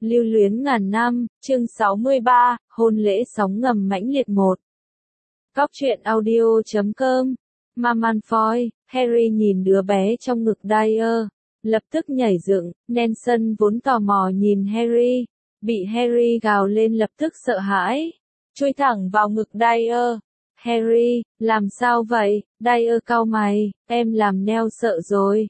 Lưu luyến ngàn năm, chương 63, hôn lễ sóng ngầm mãnh liệt 1. Góc truyện audio.com. Malfoy, Harry nhìn đứa bé trong ngực Dyer, lập tức nhảy dựng. Nelson vốn tò mò nhìn Harry, bị Harry gào lên lập tức sợ hãi, chui thẳng vào ngực Dyer. Harry, làm sao vậy? Dyer cau mày, em làm Nell sợ rồi.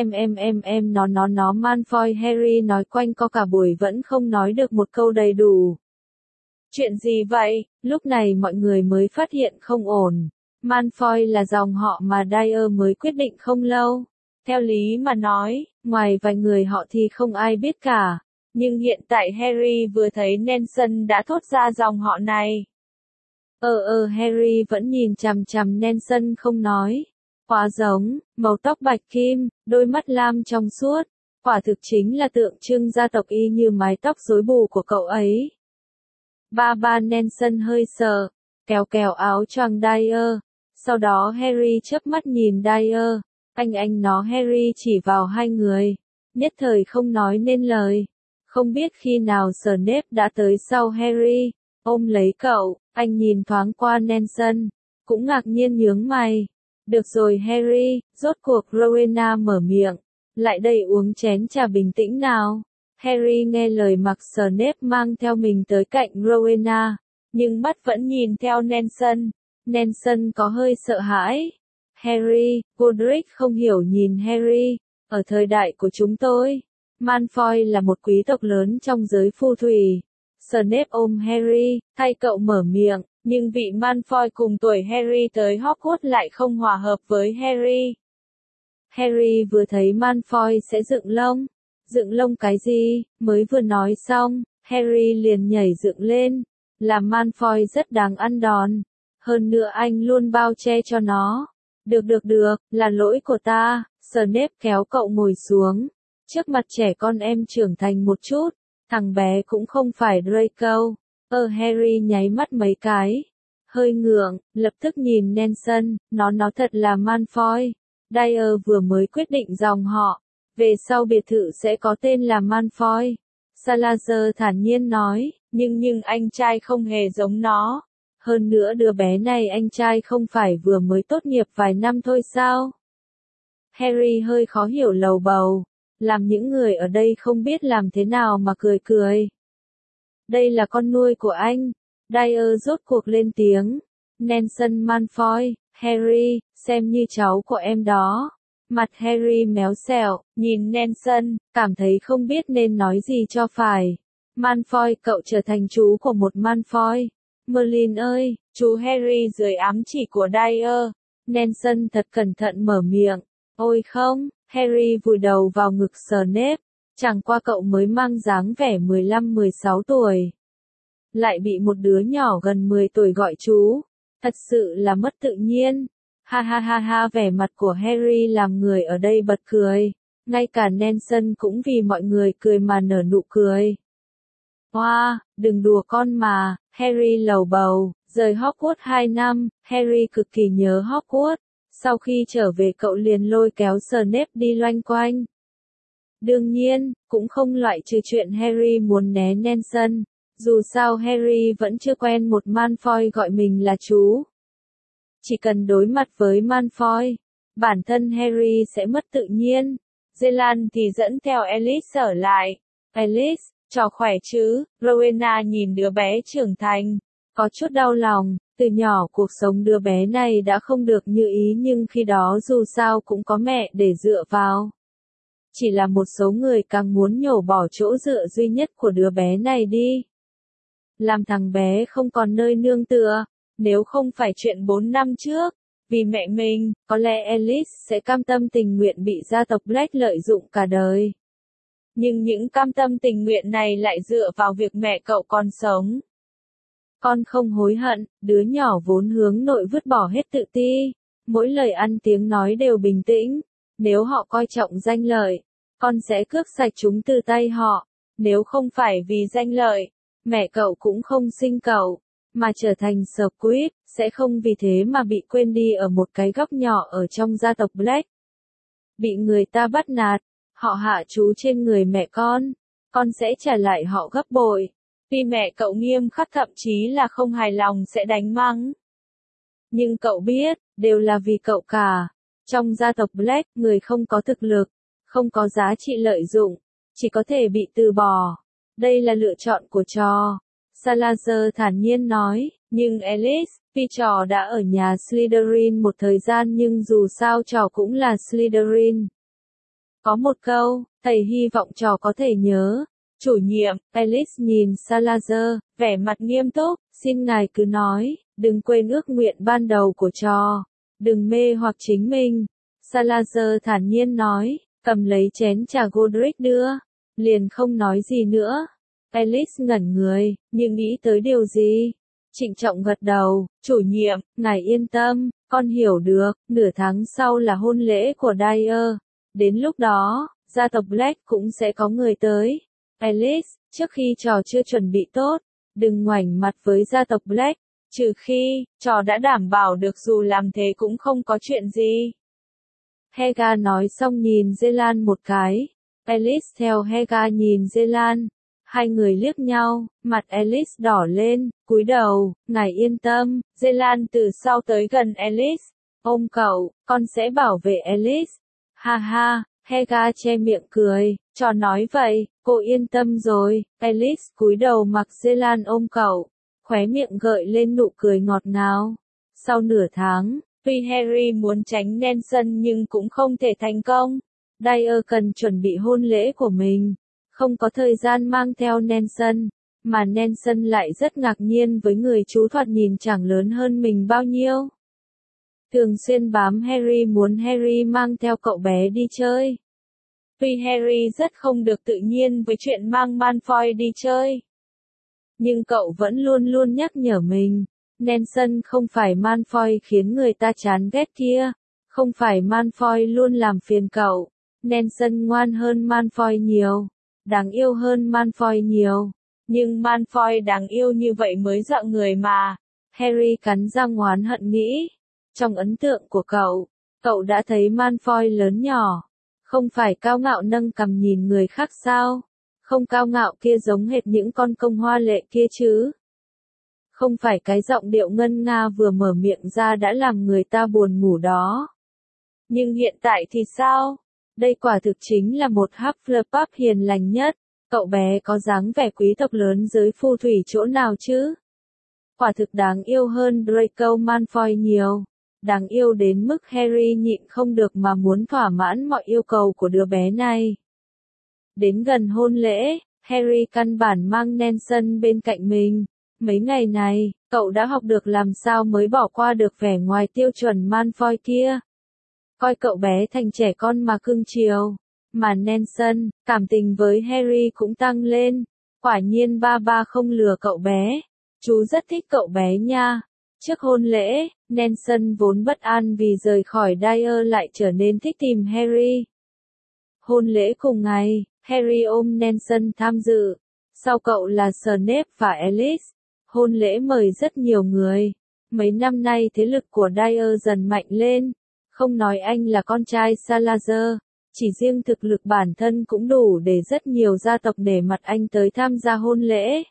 Nó Malfoy Harry nói quanh co cả buổi vẫn không nói được một câu đầy đủ. Chuyện gì vậy? Lúc này mọi người mới phát hiện không ổn. Malfoy là dòng họ mà Dyer mới quyết định không lâu. Theo lý mà nói, ngoài vài người họ thì không ai biết cả. Nhưng hiện tại Harry vừa thấy Nelson đã thốt ra dòng họ này. Harry vẫn nhìn chằm chằm Nelson không nói. Quá giống, màu tóc bạch kim, đôi mắt lam trong suốt, quả thực chính là tượng trưng gia tộc y như mái tóc rối bù của cậu ấy. Ba Nelson hơi sợ, kéo áo choàng Dyer, sau đó Harry chớp mắt nhìn Dyer, anh nó Harry chỉ vào hai người, nhất thời không nói nên lời. Không biết khi nào Snape đã tới sau Harry, ôm lấy cậu, anh nhìn thoáng qua Nelson, cũng ngạc nhiên nhướng mày. Được rồi Harry, rốt cuộc Rowena mở miệng, lại đây uống chén trà bình tĩnh nào. Harry nghe lời mặc Snape mang theo mình tới cạnh Rowena, nhưng mắt vẫn nhìn theo Nelson. Nelson có hơi sợ hãi. Harry, Godric không hiểu nhìn Harry, ở thời đại của chúng tôi, Malfoy là một quý tộc lớn trong giới phù thủy. Snape ôm Harry, thay cậu mở miệng. Nhưng vị Malfoy cùng tuổi Harry tới Hogwarts lại không hòa hợp với Harry. Harry vừa thấy Malfoy sẽ dựng lông. Dựng lông cái gì? Mới vừa nói xong, Harry liền nhảy dựng lên. Làm Malfoy rất đáng ăn đòn. Hơn nữa anh luôn bao che cho nó. Được, là lỗi của ta. Snape kéo cậu ngồi xuống. Trước mặt trẻ con em trưởng thành một chút. Thằng bé cũng không phải Draco. Harry nháy mắt mấy cái, hơi ngượng, lập tức nhìn Nelson, nó thật là Malfoy. Dyer vừa mới quyết định dòng họ, về sau biệt thự sẽ có tên là Malfoy. Salazar thản nhiên nói, nhưng anh trai không hề giống nó. Hơn nữa đứa bé này anh trai không phải vừa mới tốt nghiệp vài năm thôi sao? Harry hơi khó hiểu lầu bầu, làm những người ở đây không biết làm thế nào mà cười. Đây là con nuôi của anh. Dyer rốt cuộc lên tiếng. Nelson Malfoy, Harry, xem như cháu của em đó. Mặt Harry méo xẹo, nhìn Nelson, cảm thấy không biết nên nói gì cho phải. Malfoy, cậu trở thành chú của một Malfoy. Merlin ơi, chú Harry dưới ám chỉ của Dyer. Nelson thật cẩn thận mở miệng. Ôi không, Harry vùi đầu vào ngực Snape. Chẳng qua cậu mới mang dáng vẻ 15-16 tuổi. Lại bị một đứa nhỏ gần 10 tuổi gọi chú. Thật sự là mất tự nhiên. Ha, vẻ mặt của Harry làm người ở đây bật cười. Ngay cả Nelson cũng vì mọi người cười mà nở nụ cười. Đừng đùa con mà, Harry lầu bầu, rời Hogwarts 2 năm, Harry cực kỳ nhớ Hogwarts. Sau khi trở về cậu liền lôi kéo Snape đi loanh quanh. Đương nhiên, cũng không loại trừ chuyện Harry muốn né Nelson, dù sao Harry vẫn chưa quen một Malfoy gọi mình là chú. Chỉ cần đối mặt với Malfoy, bản thân Harry sẽ mất tự nhiên. Zelan thì dẫn theo Alice ở lại. Alice, trò khỏe chứ? Rowena nhìn đứa bé trưởng thành, có chút đau lòng. Từ nhỏ cuộc sống đứa bé này đã không được như ý nhưng khi đó dù sao cũng có mẹ để dựa vào. Chỉ là một số người càng muốn nhổ bỏ chỗ dựa duy nhất của đứa bé này đi. Làm thằng bé không còn nơi nương tựa. Nếu không phải chuyện 4 năm trước, vì mẹ mình, có lẽ Alice sẽ cam tâm tình nguyện bị gia tộc Black lợi dụng cả đời. Nhưng những cam tâm tình nguyện này lại dựa vào việc mẹ cậu còn sống. Con không hối hận, đứa nhỏ vốn hướng nội vứt bỏ hết tự ti. Mỗi lời ăn tiếng nói đều bình tĩnh. Nếu họ coi trọng danh lợi, con sẽ cướp sạch chúng từ tay họ. Nếu không phải vì danh lợi, mẹ cậu cũng không sinh cậu, mà trở thành Squib, sẽ không vì thế mà bị quên đi ở một cái góc nhỏ ở trong gia tộc Black. Bị người ta bắt nạt, họ hạ chú trên người mẹ con. con sẽ trả lại họ gấp bội. Vì mẹ cậu nghiêm khắc thậm chí là không hài lòng sẽ đánh mắng. Nhưng cậu biết, đều là vì cậu cả. Trong gia tộc Black, người không có thực lực, không có giá trị lợi dụng, chỉ có thể bị từ bỏ. Đây là lựa chọn của trò. Salazar thản nhiên nói, nhưng Alice, vì trò đã ở nhà Slytherin một thời gian nhưng dù sao trò cũng là Slytherin. Có một câu, thầy hy vọng trò có thể nhớ. Chủ nhiệm, Alice nhìn Salazar, vẻ mặt nghiêm túc, xin ngài cứ nói, đừng quên ước nguyện ban đầu của trò. Đừng mê hoặc chính mình. Salazar thản nhiên nói, cầm lấy chén trà Godric đưa, liền không nói gì nữa. Alice ngẩn người, nhưng nghĩ tới điều gì? Trịnh trọng gật đầu, chủ nhiệm, ngài yên tâm, con hiểu được, nửa tháng sau là hôn lễ của Dyer. Đến lúc đó, gia tộc Black cũng sẽ có người tới. Alice, trước khi trò chưa chuẩn bị tốt, đừng ngoảnh mặt với gia tộc Black, trừ khi, trò đã đảm bảo được dù làm thế cũng không có chuyện gì. Helga nói xong nhìn Zelan một cái. Alice theo Helga nhìn Zelan. Hai người liếc nhau, mặt Alice đỏ lên, cúi đầu, ngài yên tâm. Zelan từ sau tới gần Alice. Ôm cậu, con sẽ bảo vệ Alice. Ha ha, Helga che miệng cười, trò nói vậy, cô yên tâm rồi. Alice cúi đầu mặc Zelan ôm cậu, khóe miệng gợi lên nụ cười ngọt ngào. Sau nửa tháng, tuy Harry muốn tránh Nelson nhưng cũng không thể thành công. Dyer cần chuẩn bị hôn lễ của mình, không có thời gian mang theo Nelson, mà Nelson lại rất ngạc nhiên với người chú thoạt nhìn chẳng lớn hơn mình bao nhiêu. Thường xuyên bám Harry muốn Harry mang theo cậu bé đi chơi. Tuy Harry rất không được tự nhiên với chuyện mang Malfoy đi chơi, nhưng cậu vẫn luôn luôn nhắc nhở mình. Nelson không phải Malfoy khiến người ta chán ghét kia, không phải Malfoy luôn làm phiền cậu. Nelson ngoan hơn Malfoy nhiều, đáng yêu hơn Malfoy nhiều, nhưng Malfoy đáng yêu như vậy mới dọa người mà. Harry cắn răng oán hận nghĩ. Trong ấn tượng của cậu đã thấy Malfoy lớn nhỏ, không phải cao ngạo nâng cằm nhìn người khác sao? Không cao ngạo kia giống hệt những con công hoa lệ kia chứ? Không phải cái giọng điệu ngân nga vừa mở miệng ra đã làm người ta buồn ngủ đó. Nhưng hiện tại thì sao? Đây quả thực chính là một Hufflepuff hiền lành nhất. Cậu bé có dáng vẻ quý tộc lớn giới phù thủy chỗ nào chứ? Quả thực đáng yêu hơn Draco Malfoy nhiều. Đáng yêu đến mức Harry nhịn không được mà muốn thỏa mãn mọi yêu cầu của đứa bé này. Đến gần hôn lễ, Harry căn bản mang Nelson bên cạnh mình. Mấy ngày này, cậu đã học được làm sao mới bỏ qua được vẻ ngoài tiêu chuẩn Malfoy kia. Coi cậu bé thành trẻ con mà cưng chiều. Mà Nelson, cảm tình với Harry cũng tăng lên. Quả nhiên ba không lừa cậu bé. Chú rất thích cậu bé nha. Trước hôn lễ, Nelson vốn bất an vì rời khỏi Dyer lại trở nên thích tìm Harry. Hôn lễ cùng ngày, Harry ôm Nelson tham dự. Sau cậu là Snape và Alice. Hôn lễ mời rất nhiều người. Mấy năm nay thế lực của Dyer dần mạnh lên. Không nói anh là con trai Salazar, chỉ riêng thực lực bản thân cũng đủ để rất nhiều gia tộc nể mặt anh tới tham gia hôn lễ.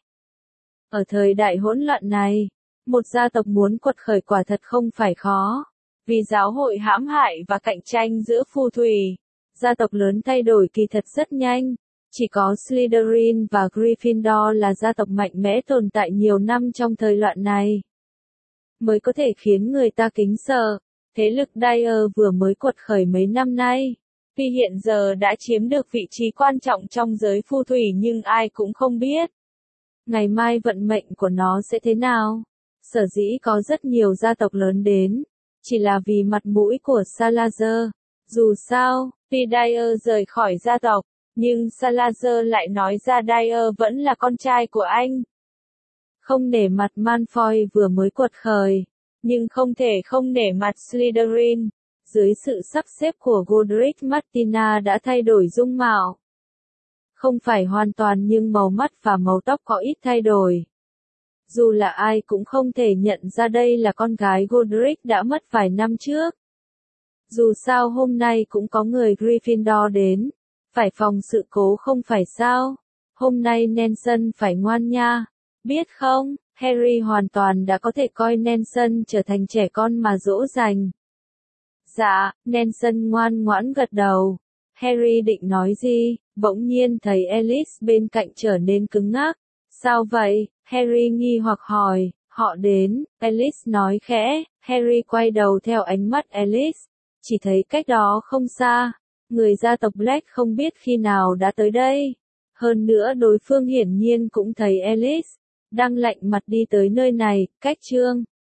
Ở thời đại hỗn loạn này, một gia tộc muốn quật khởi quả thật không phải khó. Vì giáo hội hãm hại và cạnh tranh giữa phù thủy, gia tộc lớn thay đổi kỳ thật rất nhanh. Chỉ có Slytherin và Gryffindor là gia tộc mạnh mẽ tồn tại nhiều năm trong thời loạn này, mới có thể khiến người ta kính sợ. Thế lực Dyer vừa mới quật khởi mấy năm nay, tuy hiện giờ đã chiếm được vị trí quan trọng trong giới phù thủy nhưng ai cũng không biết ngày mai vận mệnh của nó sẽ thế nào. Sở dĩ có rất nhiều gia tộc lớn đến, chỉ là vì mặt mũi của Salazar. Dù sao, tuy Dyer rời khỏi gia tộc, nhưng Salazar lại nói ra Dyer vẫn là con trai của anh. Không nể mặt Malfoy vừa mới quật khởi, nhưng không thể không nể mặt Slytherin. Dưới sự sắp xếp của Godric Martina đã thay đổi dung mạo. Không phải hoàn toàn nhưng màu mắt và màu tóc có ít thay đổi. Dù là ai cũng không thể nhận ra đây là con gái Godric đã mất vài năm trước. Dù sao hôm nay cũng có người Gryffindor đến, phải phòng sự cố không phải sao? Hôm nay Nelson phải ngoan nha. Biết không, Harry hoàn toàn đã có thể coi Nelson trở thành trẻ con mà dỗ dành. Dạ, Nelson ngoan ngoãn gật đầu. Harry định nói gì, bỗng nhiên thấy Alice bên cạnh trở nên cứng ngắc. Sao vậy? Harry nghi hoặc hỏi. Họ đến, Alice nói khẽ. Harry quay đầu theo ánh mắt Alice. Chỉ thấy cách đó không xa, người gia tộc Black không biết khi nào đã tới đây. Hơn nữa đối phương hiển nhiên cũng thấy Alice đang lạnh mặt đi tới nơi này, cách chương